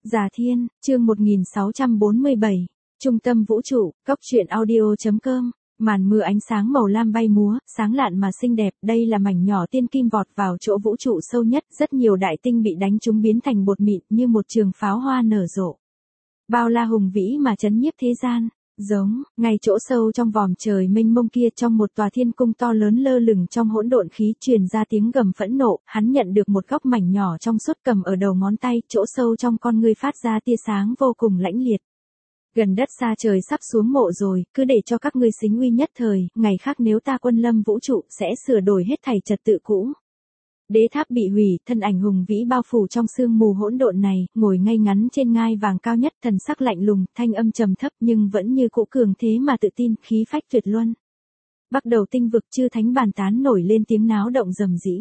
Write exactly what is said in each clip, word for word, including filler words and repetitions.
Già Thiên, chương một nghìn sáu trăm bốn mươi bảy, Trung tâm vũ trụ, cốc truyện audio chấm com, màn mưa ánh sáng màu lam bay múa, sáng lạn mà xinh đẹp, đây là mảnh nhỏ tiên kim vọt vào chỗ vũ trụ sâu nhất, rất nhiều đại tinh bị đánh trúng biến thành bột mịn như một trường pháo hoa nở rộ. Bao la hùng vĩ mà chấn nhiếp thế gian. Giống, ngay chỗ sâu trong vòm trời mênh mông kia, trong một tòa thiên cung to lớn lơ lửng trong hỗn độn khí, truyền ra tiếng gầm phẫn nộ, hắn nhận được một góc mảnh nhỏ trong suốt cầm ở đầu ngón tay, chỗ sâu trong con ngươi phát ra tia sáng vô cùng lãnh liệt. Gần đất xa trời sắp xuống mộ rồi, cứ để cho các ngươi xính uy nhất thời, ngày khác nếu ta quân lâm vũ trụ sẽ sửa đổi hết thảy trật tự cũ. Đế tháp bị hủy, thân ảnh hùng vĩ bao phủ trong sương mù hỗn độn này, ngồi ngay ngắn trên ngai vàng cao nhất, thần sắc lạnh lùng, thanh âm trầm thấp nhưng vẫn như cũ cường thế mà tự tin, khí phách tuyệt luân. Bắt đầu tinh vực chư thánh bàn tán nổi lên tiếng náo động rầm rĩ.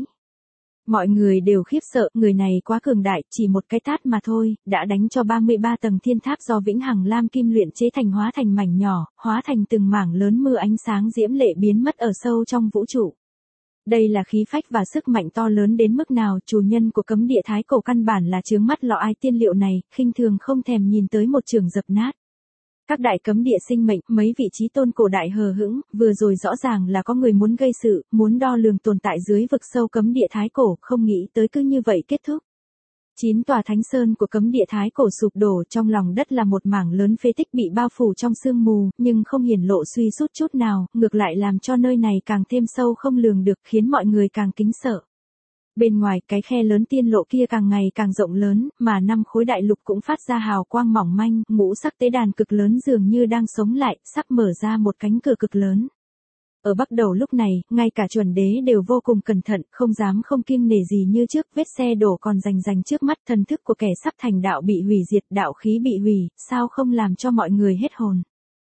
Mọi người đều khiếp sợ, người này quá cường đại, chỉ một cái tát mà thôi, đã đánh cho ba mươi ba tầng thiên tháp do vĩnh hằng lam kim luyện chế thành hóa thành mảnh nhỏ, hóa thành từng mảng lớn mưa ánh sáng diễm lệ biến mất ở sâu trong vũ trụ. Đây là khí phách và sức mạnh to lớn đến mức nào, chủ nhân của cấm địa thái cổ căn bản là chướng mắt lọ ai tiên liệu này, khinh thường không thèm nhìn tới một trường dập nát. Các đại cấm địa sinh mệnh, mấy vị trí tôn cổ đại hờ hững, vừa rồi rõ ràng là có người muốn gây sự, muốn đo lường tồn tại dưới vực sâu cấm địa thái cổ, không nghĩ tới cứ như vậy kết thúc. Chín tòa thánh sơn của cấm địa thái cổ sụp đổ, trong lòng đất là một mảng lớn phế tích bị bao phủ trong sương mù, nhưng không hiển lộ suy sút chút nào, ngược lại làm cho nơi này càng thêm sâu không lường được, khiến mọi người càng kính sợ. Bên ngoài, cái khe lớn tiên lộ kia càng ngày càng rộng lớn, mà năm khối đại lục cũng phát ra hào quang mỏng manh, ngũ sắc tế đàn cực lớn dường như đang sống lại, sắp mở ra một cánh cửa cực lớn. Ở bắt đầu lúc này, ngay cả chuẩn đế đều vô cùng cẩn thận, không dám không kiêng nể gì như trước, vết xe đổ còn rành rành trước mắt, thần thức của kẻ sắp thành đạo bị hủy diệt, đạo khí bị hủy, sao không làm cho mọi người hết hồn.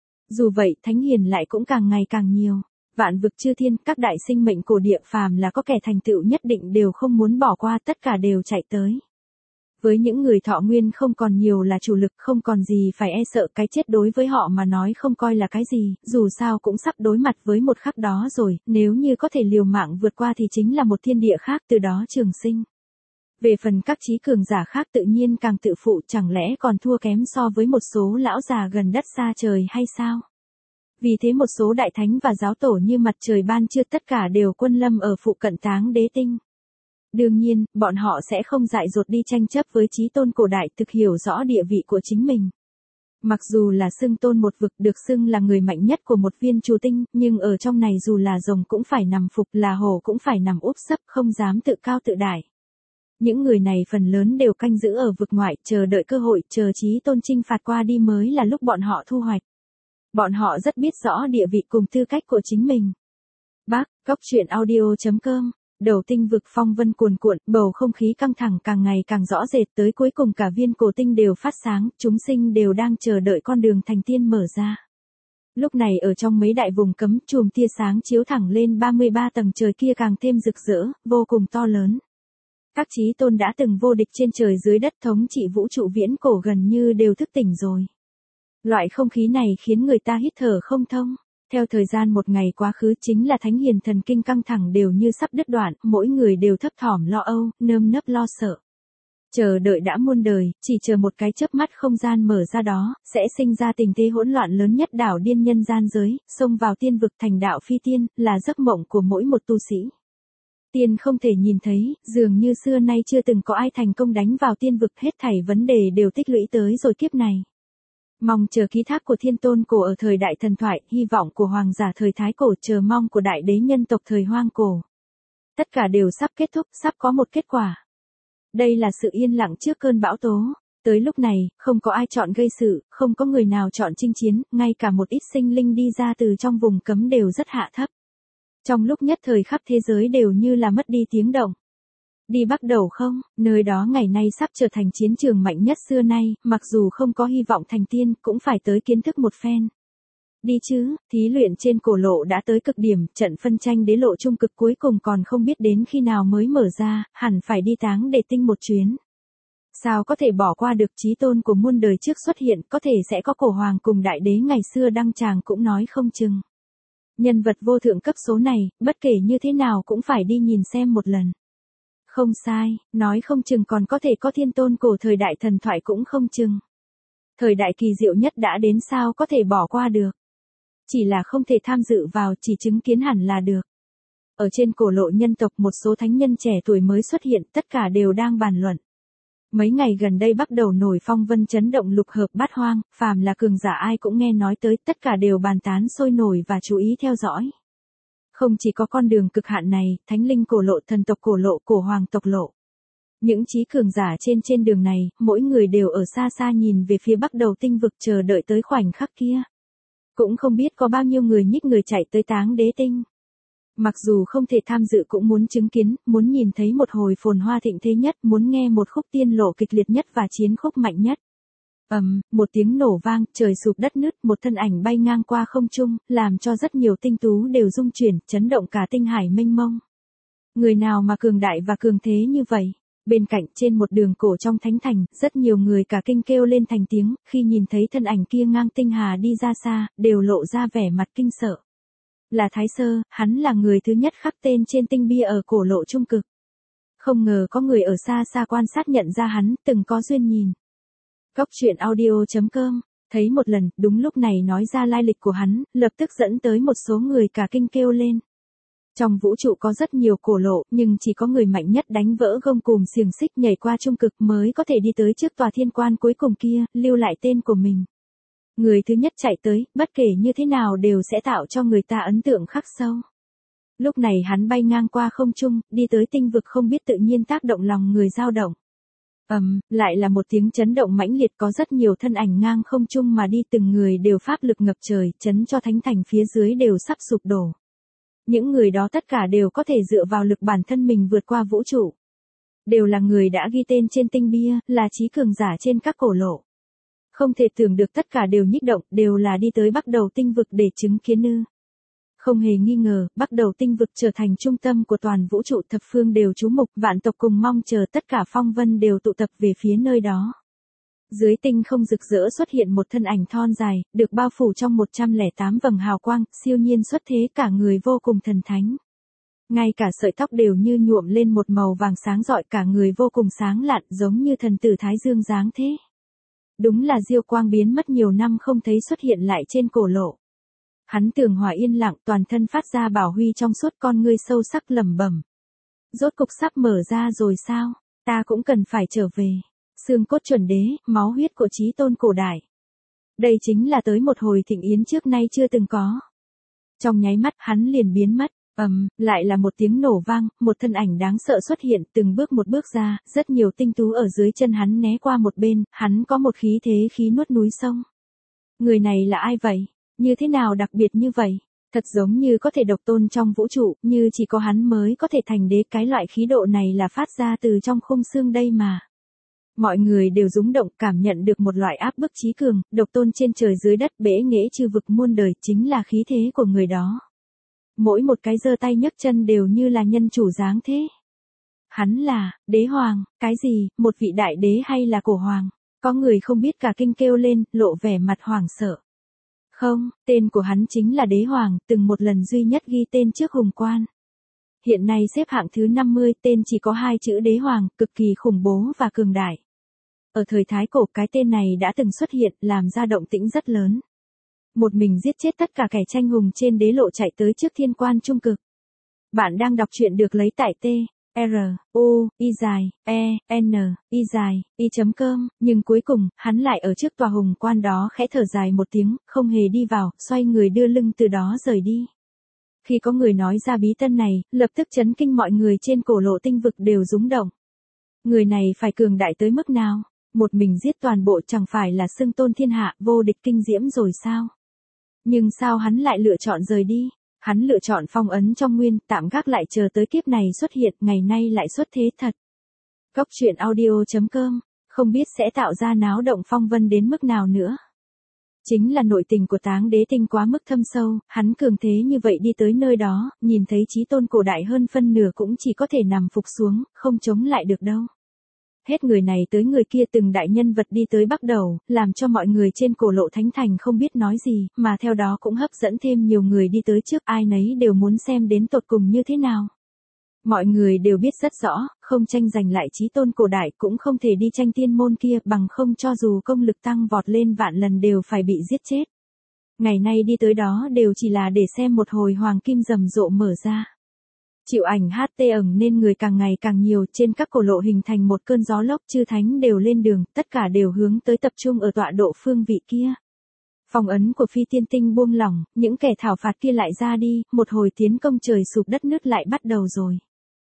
Dù vậy, thánh hiền lại cũng càng ngày càng nhiều. Vạn vực chư thiên, các đại sinh mệnh cổ địa phàm là có kẻ thành tựu nhất định đều không muốn bỏ qua, tất cả đều chạy tới. Với những người thọ nguyên không còn nhiều là chủ lực, không còn gì phải e sợ, cái chết đối với họ mà nói không coi là cái gì, dù sao cũng sắp đối mặt với một khắc đó rồi, nếu như có thể liều mạng vượt qua thì chính là một thiên địa khác, từ đó trường sinh. Về phần các trí cường giả khác tự nhiên càng tự phụ, chẳng lẽ còn thua kém so với một số lão già gần đất xa trời hay sao? Vì thế một số đại thánh và giáo tổ như mặt trời ban trưa tất cả đều quân lâm ở phụ cận Táng Đế Tinh. Đương nhiên, bọn họ sẽ không dại dột đi tranh chấp với chí tôn cổ đại, thực hiểu rõ địa vị của chính mình. Mặc dù là xưng tôn một vực, được xưng là người mạnh nhất của một viên chù tinh, nhưng ở trong này dù là rồng cũng phải nằm phục, là hổ cũng phải nằm úp sấp, không dám tự cao tự đại. Những người này phần lớn đều canh giữ ở vực ngoại, chờ đợi cơ hội, chờ chí tôn chinh phạt qua đi mới là lúc bọn họ thu hoạch. Bọn họ rất biết rõ địa vị cùng tư cách của chính mình. Bác, cốc truyện audio chấm com. Đầu tinh vực phong vân cuồn cuộn, bầu không khí căng thẳng càng ngày càng rõ rệt, tới cuối cùng cả viên cổ tinh đều phát sáng, chúng sinh đều đang chờ đợi con đường thành tiên mở ra. Lúc này ở trong mấy đại vùng cấm, chùm tia sáng chiếu thẳng lên ba mươi ba tầng trời kia càng thêm rực rỡ, vô cùng to lớn. Các chí tôn đã từng vô địch trên trời dưới đất thống trị vũ trụ viễn cổ gần như đều thức tỉnh rồi. Loại không khí này khiến người ta hít thở không thông. Theo thời gian một ngày quá khứ, chính là thánh hiền thần kinh căng thẳng đều như sắp đứt đoạn, mỗi người đều thấp thỏm lo âu, nơm nớp lo sợ. Chờ đợi đã muôn đời, chỉ chờ một cái chớp mắt không gian mở ra đó, sẽ sinh ra tình thế hỗn loạn lớn nhất đảo điên nhân gian giới, xông vào tiên vực thành đạo phi tiên, là giấc mộng của mỗi một tu sĩ. Tiên không thể nhìn thấy, dường như xưa nay chưa từng có ai thành công đánh vào tiên vực, hết thảy vấn đề đều tích lũy tới rồi kiếp này. Mong chờ ký thác của thiên tôn cổ ở thời đại thần thoại, hy vọng của hoàng giả thời thái cổ, chờ mong của đại đế nhân tộc thời hoang cổ. Tất cả đều sắp kết thúc, sắp có một kết quả. Đây là sự yên lặng trước cơn bão tố. Tới lúc này, không có ai chọn gây sự, không có người nào chọn chinh chiến, ngay cả một ít sinh linh đi ra từ trong vùng cấm đều rất hạ thấp. Trong lúc nhất thời khắp thế giới đều như là mất đi tiếng động. Đi bắt đầu không, nơi đó ngày nay sắp trở thành chiến trường mạnh nhất xưa nay, mặc dù không có hy vọng thành tiên, cũng phải tới kiến thức một phen. Đi chứ, thí luyện trên cổ lộ đã tới cực điểm, trận phân tranh đế lộ trung cực cuối cùng còn không biết đến khi nào mới mở ra, hẳn phải đi Táng Đế Tinh một chuyến. Sao có thể bỏ qua được chí tôn của muôn đời trước xuất hiện, có thể sẽ có cổ hoàng cùng đại đế ngày xưa đăng tràng cũng nói không chừng. Nhân vật vô thượng cấp số này, bất kể như thế nào cũng phải đi nhìn xem một lần. Không sai, nói không chừng còn có thể có thiên tôn cổ thời đại thần thoại cũng không chừng. Thời đại kỳ diệu nhất đã đến sao có thể bỏ qua được. Chỉ là không thể tham dự vào, chỉ chứng kiến hẳn là được. Ở trên cổ lộ nhân tộc một số thánh nhân trẻ tuổi mới xuất hiện, tất cả đều đang bàn luận. Mấy ngày gần đây bắt đầu nổi phong vân chấn động lục hợp bát hoang, phàm là cường giả ai cũng nghe nói tới, tất cả đều bàn tán sôi nổi và chú ý theo dõi. Không chỉ có con đường cực hạn này, thánh linh cổ lộ, thần tộc cổ lộ, cổ hoàng tộc lộ. Những trí cường giả trên trên đường này, mỗi người đều ở xa xa nhìn về phía bắc đầu tinh vực chờ đợi tới khoảnh khắc kia. Cũng không biết có bao nhiêu người nhích người chạy tới Táng Đế Tinh. Mặc dù không thể tham dự cũng muốn chứng kiến, muốn nhìn thấy một hồi phồn hoa thịnh thế nhất, muốn nghe một khúc tiên lộ kịch liệt nhất và chiến khúc mạnh nhất. Ầm, um, một tiếng nổ vang, trời sụp đất nứt, một thân ảnh bay ngang qua không trung, làm cho rất nhiều tinh tú đều rung chuyển, chấn động cả tinh hải mênh mông. Người nào mà cường đại và cường thế như vậy? Bên cạnh trên một đường cổ trong thánh thành, rất nhiều người cả kinh kêu lên thành tiếng, khi nhìn thấy thân ảnh kia ngang tinh hà đi ra xa, đều lộ ra vẻ mặt kinh sợ. Là Thái Sơ, hắn là người thứ nhất khắc tên trên tinh bia ở cổ lộ trung cực. Không ngờ có người ở xa xa quan sát nhận ra hắn, từng có duyên nhìn. Cóc truyện audio chấm com, thấy một lần, đúng lúc này nói ra lai lịch của hắn, lập tức dẫn tới một số người cả kinh kêu lên. Trong vũ trụ có rất nhiều cổ lộ, nhưng chỉ có người mạnh nhất đánh vỡ gông cùm xiềng xích nhảy qua trung cực mới có thể đi tới trước tòa thiên quan cuối cùng kia, lưu lại tên của mình. Người thứ nhất chạy tới, bất kể như thế nào đều sẽ tạo cho người ta ấn tượng khắc sâu. Lúc này hắn bay ngang qua không trung, đi tới tinh vực không biết tự nhiên tác động lòng người dao động. Ầm, um, lại là một tiếng chấn động mãnh liệt, có rất nhiều thân ảnh ngang không trung mà đi, từng người đều pháp lực ngập trời, chấn cho thánh thành phía dưới đều sắp sụp đổ. Những người đó tất cả đều có thể dựa vào lực bản thân mình vượt qua vũ trụ. Đều là người đã ghi tên trên tinh bia, là trí cường giả trên các cổ lộ. Không thể tưởng được tất cả đều nhích động, đều là đi tới bắc đầu tinh vực để chứng kiến ư. Không hề nghi ngờ, bắc đầu tinh vực trở thành trung tâm của toàn vũ trụ, thập phương đều chú mục, vạn tộc cùng mong chờ, tất cả phong vân đều tụ tập về phía nơi đó. Dưới tinh không rực rỡ xuất hiện một thân ảnh thon dài, được bao phủ trong một trăm lẻ tám vầng hào quang, siêu nhiên xuất thế, cả người vô cùng thần thánh. Ngay cả sợi tóc đều như nhuộm lên một màu vàng sáng rọi, cả người vô cùng sáng lạn, giống như thần tử Thái Dương dáng thế. Đúng là Diêu Quang biến mất nhiều năm không thấy xuất hiện lại trên cổ lộ. Hắn tường hòa yên lặng, toàn thân phát ra bảo huy trong suốt, con ngươi sâu sắc lẩm bẩm. Rốt cục sắp mở ra rồi sao? Ta cũng cần phải trở về. Xương cốt chuẩn đế, máu huyết của chí tôn cổ đại. Đây chính là tới một hồi thịnh yến trước nay chưa từng có. Trong nháy mắt hắn liền biến mất. Ầm, um, lại là một tiếng nổ vang, một thân ảnh đáng sợ xuất hiện, từng bước một bước ra, rất nhiều tinh tú ở dưới chân hắn né qua một bên, hắn có một khí thế khí nuốt núi sông. Người này là ai vậy? Như thế nào đặc biệt như vậy? Thật giống như có thể độc tôn trong vũ trụ, như chỉ có hắn mới có thể thành đế, cái loại khí độ này là phát ra từ trong khung xương đây mà. Mọi người đều rúng động, cảm nhận được một loại áp bức trí cường, độc tôn trên trời dưới đất, bể nghệ chư vực muôn đời, chính là khí thế của người đó. Mỗi một cái giơ tay nhấc chân đều như là nhân chủ dáng thế. Hắn là, đế hoàng, cái gì, một vị đại đế hay là cổ hoàng? Có người không biết cả kinh kêu lên, lộ vẻ mặt hoảng sợ. Không, tên của hắn chính là đế hoàng, từng một lần duy nhất ghi tên trước hùng quan. Hiện nay xếp hạng thứ năm mươi, tên chỉ có hai chữ đế hoàng, cực kỳ khủng bố và cường đại. Ở thời Thái Cổ, cái tên này đã từng xuất hiện, làm ra động tĩnh rất lớn. Một mình giết chết tất cả kẻ tranh hùng trên đế lộ, chạy tới trước thiên quan trung cực. Bạn đang đọc truyện được lấy tại T, R, U, I dài, E, N, I dài, I chấm com, nhưng cuối cùng, hắn lại ở trước tòa hùng quan đó khẽ thở dài một tiếng, không hề đi vào, xoay người đưa lưng từ đó rời đi. Khi có người nói ra bí tân này, lập tức chấn kinh mọi người trên cổ lộ tinh vực đều rúng động. Người này phải cường đại tới mức nào? Một mình giết toàn bộ chẳng phải là xưng tôn thiên hạ, vô địch kinh diễm rồi sao? Nhưng sao hắn lại lựa chọn rời đi? Hắn lựa chọn phong ấn trong nguyên, tạm gác lại chờ tới kiếp này xuất hiện, ngày nay lại xuất thế thật. Cóc truyện audio chấm com, không biết sẽ tạo ra náo động phong vân đến mức nào nữa. Chính là nội tình của Táng Đế Tinh quá mức thâm sâu, hắn cường thế như vậy đi tới nơi đó, nhìn thấy chí tôn cổ đại hơn phân nửa cũng chỉ có thể nằm phục xuống, không chống lại được đâu. Hết người này tới người kia, từng đại nhân vật đi tới bắt đầu, làm cho mọi người trên cổ lộ thánh thành không biết nói gì, mà theo đó cũng hấp dẫn thêm nhiều người đi tới trước, ai nấy đều muốn xem đến tột cùng như thế nào. Mọi người đều biết rất rõ, không tranh giành lại chí tôn cổ đại cũng không thể đi tranh tiên môn kia, bằng không cho dù công lực tăng vọt lên vạn lần đều phải bị giết chết. Ngày nay đi tới đó đều chỉ là để xem một hồi hoàng kim rầm rộ mở ra. Chịu ảnh hát tê ẩn nên người càng ngày càng nhiều, trên các cổ lộ hình thành một cơn gió lốc, chư thánh đều lên đường, tất cả đều hướng tới tập trung ở tọa độ phương vị kia. Phong ấn của phi tiên tinh buông lỏng, những kẻ thảo phạt kia lại ra đi, một hồi tiến công trời sụp đất nứt lại bắt đầu rồi.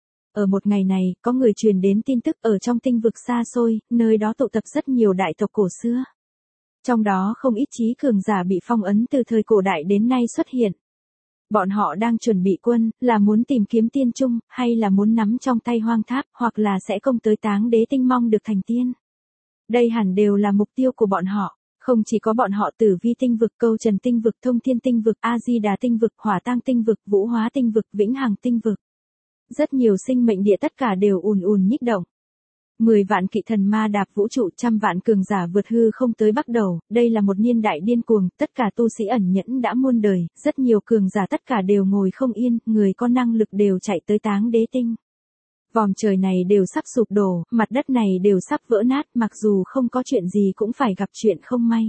Ở một ngày này, có người truyền đến tin tức ở trong tinh vực xa xôi, nơi đó tụ tập rất nhiều đại tộc cổ xưa. Trong đó không ít trí cường giả bị phong ấn từ thời cổ đại đến nay xuất hiện. Bọn họ đang chuẩn bị quân, là muốn tìm kiếm tiên trung, hay là muốn nắm trong tay hoang tháp, hoặc là sẽ công tới Táng Đế Tinh mong được thành tiên. Đây hẳn đều là mục tiêu của bọn họ. Không chỉ có bọn họ, Tử Vi tinh vực, Câu Trần tinh vực, Thông Thiên tinh vực, A Di Đà tinh vực, Hỏa Tang tinh vực, Vũ Hóa tinh vực, Vĩnh Hằng tinh vực. Rất nhiều sinh mệnh địa tất cả đều ùn ùn nhích động. Mười vạn kỵ thần ma đạp vũ trụ, trăm vạn cường giả vượt hư không tới bắt đầu, đây là một niên đại điên cuồng, tất cả tu sĩ ẩn nhẫn đã muôn đời, rất nhiều cường giả tất cả đều ngồi không yên, người có năng lực đều chạy tới Táng Đế tinh. Vòm trời này đều sắp sụp đổ, mặt đất này đều sắp vỡ nát, mặc dù không có chuyện gì cũng phải gặp chuyện không may.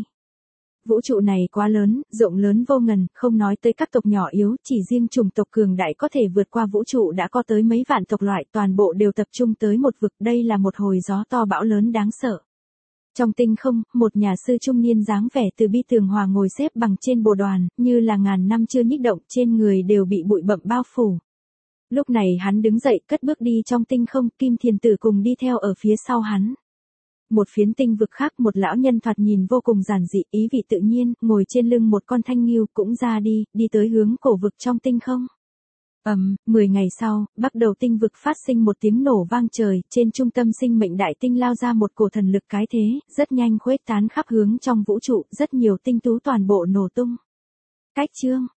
Vũ trụ này quá lớn, rộng lớn vô ngần, không nói tới các tộc nhỏ yếu, chỉ riêng chủng tộc cường đại có thể vượt qua vũ trụ đã có tới mấy vạn tộc loại, toàn bộ đều tập trung tới một vực, đây là một hồi gió to bão lớn đáng sợ. Trong tinh không, một nhà sư trung niên dáng vẻ từ bi tường hòa ngồi xếp bằng trên bồ đoàn, như là ngàn năm chưa nhích động, trên người đều bị bụi bặm bao phủ. Lúc này hắn đứng dậy, cất bước đi trong tinh không, Kim Thiền Tử cùng đi theo ở phía sau hắn. Một phiến tinh vực khác, một lão nhân thoạt nhìn vô cùng giản dị, ý vị tự nhiên, ngồi trên lưng một con thanh ngưu cũng ra đi, đi tới hướng cổ vực trong tinh không. Ầm, um, mười ngày sau, bắt đầu tinh vực phát sinh một tiếng nổ vang trời, trên trung tâm sinh mệnh đại tinh lao ra một cổ thần lực cái thế, rất nhanh khuếch tán khắp hướng trong vũ trụ, rất nhiều tinh tú toàn bộ nổ tung. Cách chương